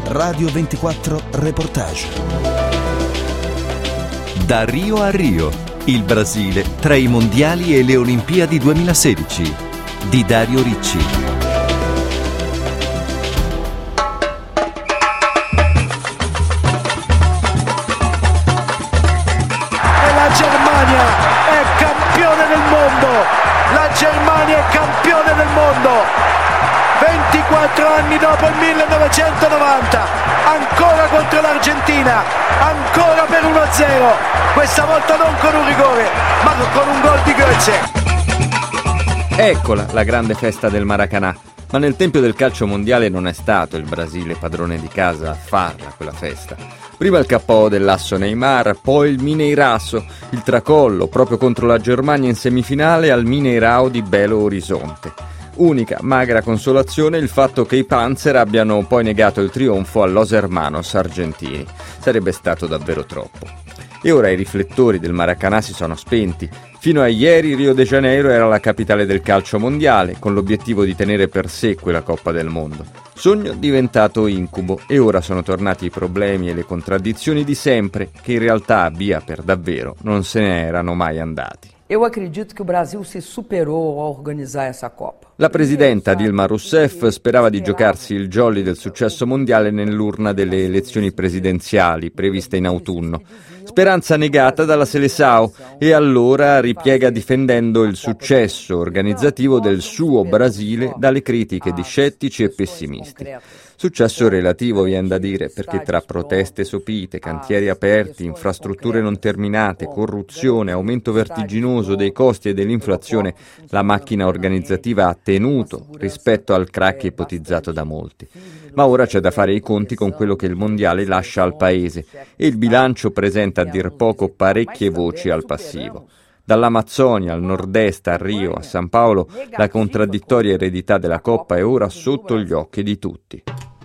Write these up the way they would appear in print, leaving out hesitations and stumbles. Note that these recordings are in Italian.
Radio 24 Reportage. Da Rio a Rio, il Brasile tra i mondiali e le Olimpiadi 2016 di Dario Ricci. E la Germania è campione del mondo! La Germania è campione del mondo! 24 anni dopo il 1990, ancora contro l'Argentina, ancora per 1-0, questa volta non con un rigore, ma con un gol di Götze. Eccola la grande festa del Maracanã, ma nel tempio del calcio mondiale non è stato il Brasile padrone di casa a farla quella festa. Prima il KO dell'asso Neymar, poi il Mineiraço, il tracollo proprio contro la Germania in semifinale al Mineirão di Belo Horizonte. Unica magra consolazione il fatto che i Panzer abbiano poi negato il trionfo a Los Hermanos argentini. Sarebbe stato davvero troppo. E ora i riflettori del Maracanã si sono spenti. Fino a ieri Rio de Janeiro era la capitale del calcio mondiale, con l'obiettivo di tenere per sé quella Coppa del Mondo. Sogno diventato incubo, e ora sono tornati i problemi e le contraddizioni di sempre, che in realtà via per davvero non se ne erano mai andati. Eu acredito che il Brasil si superò a organizzare questa Coppa. La presidenta Dilma Rousseff sperava di giocarsi il jolly del successo mondiale nell'urna delle elezioni presidenziali previste in autunno. Speranza negata dalla Seleção, e allora ripiega difendendo il successo organizzativo del suo Brasile dalle critiche di scettici e pessimisti. Successo relativo, viene da dire, perché tra proteste sopite, cantieri aperti, infrastrutture non terminate, corruzione, aumento vertiginoso dei costi e dell'inflazione, la macchina organizzativa ha tenuto rispetto al crack ipotizzato da molti. Ma ora c'è da fare i conti con quello che il mondiale lascia al paese, e il bilancio presenta a dir poco parecchie voci al passivo. Dall'Amazzonia al nord-est, a Rio, a San Paolo, la contraddittoria eredità della Coppa è ora sotto gli occhi di tutti.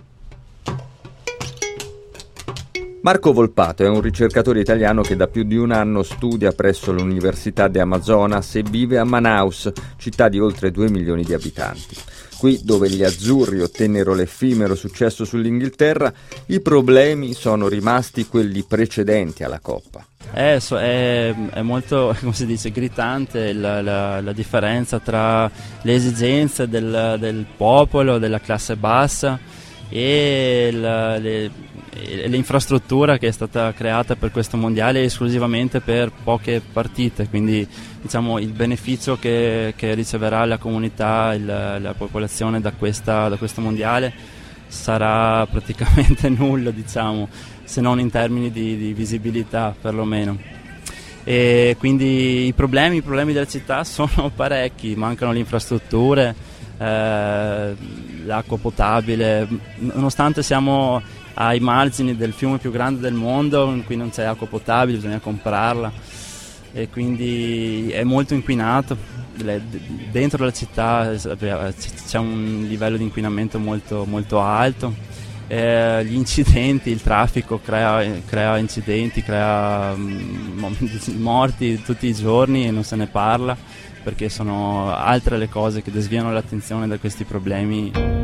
Marco Volpato è un ricercatore italiano che da più di un anno studia presso l'Università de Amazonas e vive a Manaus, città di oltre 2 milioni di abitanti. Qui, dove gli azzurri ottennero l'effimero successo sull'Inghilterra, i problemi sono rimasti quelli precedenti alla Coppa. È molto, come si dice, gritante la differenza tra le esigenze del popolo, della classe bassa, e l'infrastruttura che è stata creata per questo mondiale esclusivamente per poche partite, quindi diciamo il beneficio che riceverà la comunità, la popolazione da questo mondiale sarà praticamente nullo, diciamo, se non in termini di visibilità perlomeno. E quindi i problemi della città sono parecchi, mancano le infrastrutture, l'acqua potabile, nonostante siamo ai margini del fiume più grande del mondo, in cui non c'è acqua potabile, bisogna comprarla, e quindi è molto inquinato. Dentro la città c'è un livello di inquinamento molto, molto alto. Gli incidenti, il traffico crea incidenti, crea morti tutti i giorni e non se ne parla, perché sono altre le cose che desviano l'attenzione da questi problemi.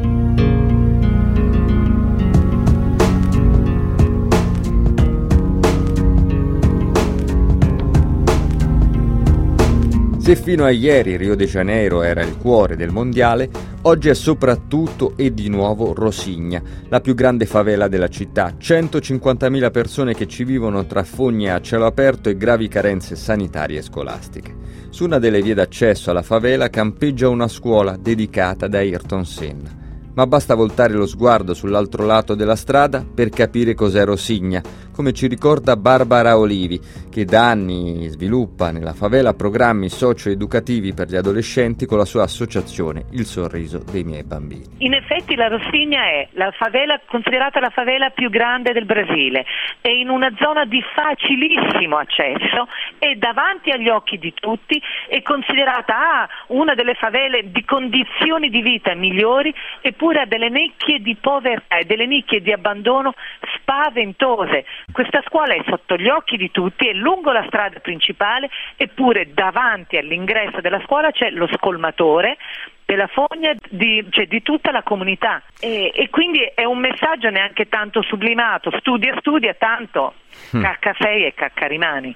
Se fino a ieri Rio de Janeiro era il cuore del mondiale, oggi è soprattutto e di nuovo Rocinha, la più grande favela della città. 150.000 persone che ci vivono tra fogne a cielo aperto e gravi carenze sanitarie e scolastiche. Su una delle vie d'accesso alla favela campeggia una scuola dedicata da Ayrton Senna. Ma basta voltare lo sguardo sull'altro lato della strada per capire cos'è Rocinha, come ci ricorda Barbara Olivi, che da anni sviluppa nella favela programmi socio-educativi per gli adolescenti con la sua associazione Il Sorriso dei Miei Bambini. In effetti la Rocinha è la favela, considerata la favela più grande del Brasile, è in una zona di facilissimo accesso, è davanti agli occhi di tutti, è considerata una delle favele di condizioni di vita migliori, eppure ha delle nicchie di povertà e delle nicchie di abbandono spaventose. Questa scuola è sotto gli occhi di tutti, è lungo la strada principale, eppure davanti all'ingresso della scuola c'è lo scolmatore della fogna di tutta la comunità e quindi è un messaggio neanche tanto sublimato: studia, tanto cacca sei e cacca rimani.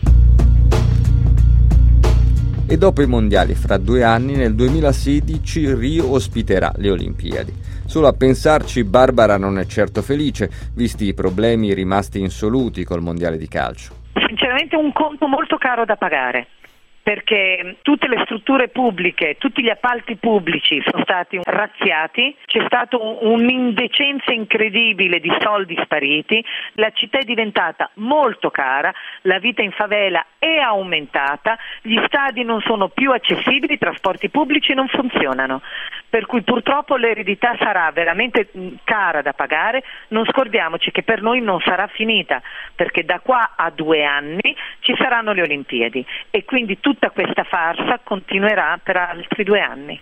E dopo i mondiali fra 2 anni, nel 2016 Rio ospiterà le Olimpiadi. Solo a pensarci Barbara non è certo felice, visti i problemi rimasti insoluti col mondiale di calcio. Sinceramente un conto molto caro da pagare, perché tutte le strutture pubbliche, tutti gli appalti pubblici sono stati razziati, c'è stata un'indecenza incredibile di soldi spariti, la città è diventata molto cara, la vita in favela è aumentata, gli stadi non sono più accessibili, i trasporti pubblici non funzionano, per cui purtroppo l'eredità sarà veramente cara da pagare. Non scordiamoci che per noi non sarà finita, perché da qua a 2 anni ci saranno le Olimpiadi e quindi tutta questa farsa continuerà per altri 2 anni.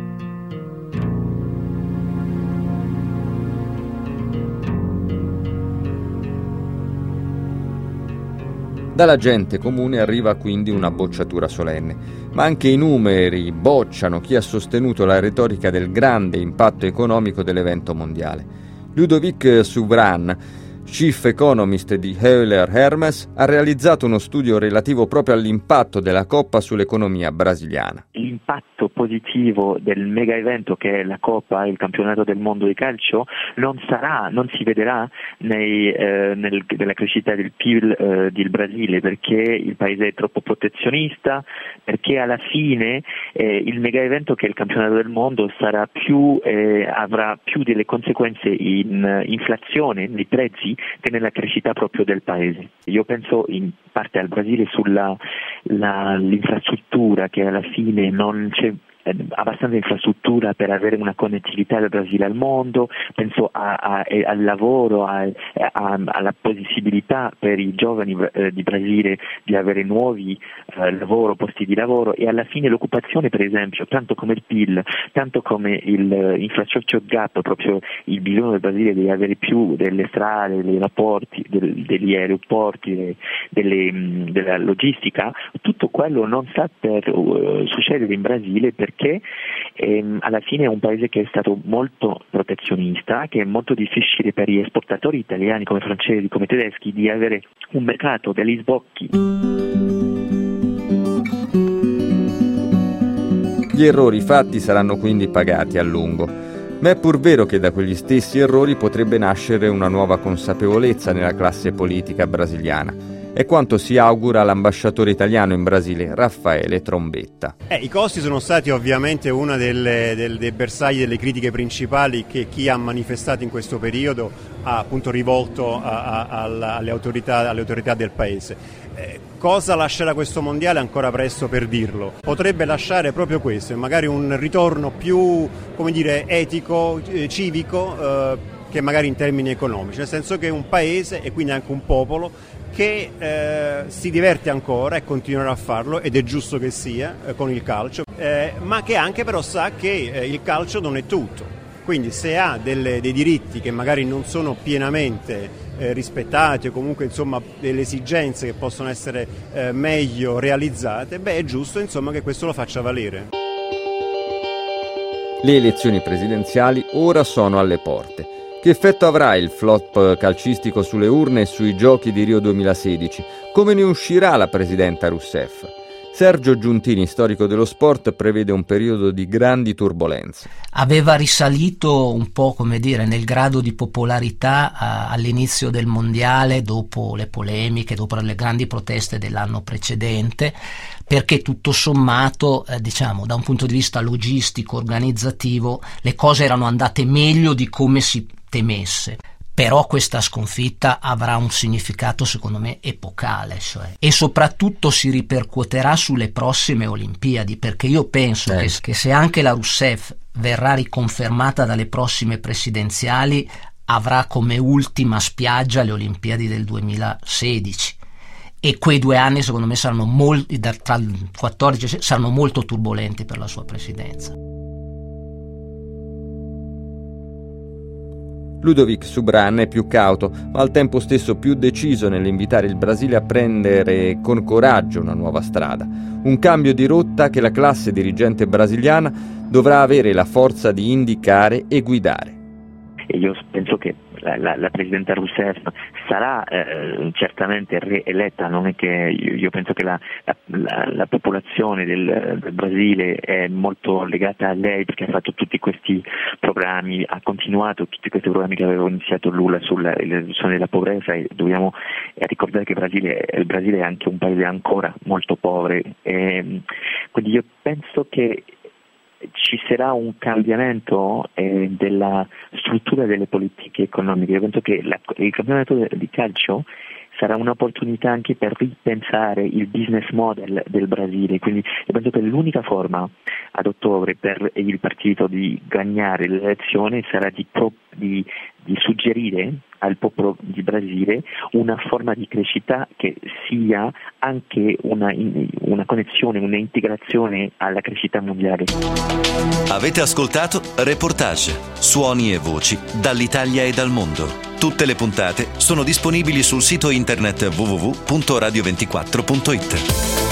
Dalla gente comune arriva quindi una bocciatura solenne, ma anche i numeri bocciano chi ha sostenuto la retorica del grande impatto economico dell'evento mondiale. Ludovic Subran, Chief Economist di Euler Hermes, ha realizzato uno studio relativo proprio all'impatto della Coppa sull'economia brasiliana. L'impatto positivo del mega evento che è la Coppa, il campionato del mondo di calcio, non si vedrà nella crescita del PIL del Brasile, perché il paese è troppo protezionista, perché alla fine il mega evento che è il campionato del mondo avrà più delle conseguenze in inflazione nei prezzi che nella crescita proprio del paese. Io penso in parte al Brasile sull'infrastruttura, che alla fine non c'è abbastanza infrastruttura per avere una connettività del Brasile al mondo, penso al lavoro, alla possibilità per i giovani di Brasile di avere nuovi posti di lavoro, e alla fine l'occupazione, per esempio, tanto come il PIL, tanto come l'infrastructure gap, proprio il bisogno del Brasile di avere più delle strade, degli degli aeroporti, della logistica, tutto quello non sta per succedere in Brasile, perché alla fine è un paese che è stato molto protezionista, che è molto difficile per gli esportatori italiani come francesi, come tedeschi, di avere un mercato degli sbocchi. Gli errori fatti saranno quindi pagati a lungo, ma è pur vero che da quegli stessi errori potrebbe nascere una nuova consapevolezza nella classe politica brasiliana. È quanto si augura l'ambasciatore italiano in Brasile, Raffaele Trombetta. I costi sono stati ovviamente uno dei bersagli delle critiche principali che chi ha manifestato in questo periodo ha appunto rivolto alle autorità del paese. Cosa lascerà questo mondiale? Ancora presto per dirlo. Potrebbe lasciare proprio questo, magari un ritorno più, etico, civico, che magari in termini economici, nel senso che è un paese e quindi anche un popolo che si diverte ancora e continuerà a farlo, ed è giusto che sia con il calcio, ma che anche però sa che il calcio non è tutto, quindi se ha dei diritti che magari non sono pienamente rispettati, o comunque delle esigenze che possono essere meglio realizzate, è giusto che questo lo faccia valere. Le elezioni presidenziali ora sono alle porte. Che effetto avrà il flop calcistico sulle urne e sui giochi di Rio 2016? Come ne uscirà la presidenta Rousseff? Sergio Giuntini, storico dello sport, prevede un periodo di grandi turbolenze. Aveva risalito un po', nel grado di popolarità all'inizio del mondiale, dopo le polemiche, dopo le grandi proteste dell'anno precedente, perché tutto sommato, da un punto di vista logistico, organizzativo, le cose erano andate meglio di come si temesse. Però questa sconfitta avrà un significato, secondo me, epocale, e soprattutto si ripercuoterà sulle prossime Olimpiadi, perché io penso che se anche la Rousseff verrà riconfermata dalle prossime presidenziali, avrà come ultima spiaggia le Olimpiadi del 2016. E quei 2 anni, secondo me, saranno tra il 14 saranno molto turbolenti per la sua presidenza. Ludovic Subran è più cauto, ma al tempo stesso più deciso nell'invitare il Brasile a prendere con coraggio una nuova strada, un cambio di rotta che la classe dirigente brasiliana dovrà avere la forza di indicare e guidare. E io penso che la presidenta Rousseff sarà certamente rieletta, non è che io penso che la popolazione del Brasile è molto legata a lei, perché ha fatto tutti questi programmi, ha continuato tutti questi programmi che aveva iniziato Lula sulla riduzione della pobrezza, e dobbiamo ricordare che il Brasile è anche un paese ancora molto povero, quindi io penso che ci sarà un cambiamento della struttura delle politiche economiche. Io penso che il campionato di calcio sarà un'opportunità anche per ripensare il business model del Brasile, quindi io penso che l'unica forma ad ottobre per il partito di guadagnare l'elezione sarà di suggerire al popolo di Brasile una forma di crescita che sia anche una connessione, un'integrazione alla crescita mondiale. Avete ascoltato Reportage, suoni e voci dall'Italia e dal mondo. Tutte le puntate sono disponibili sul sito internet www.radio24.it.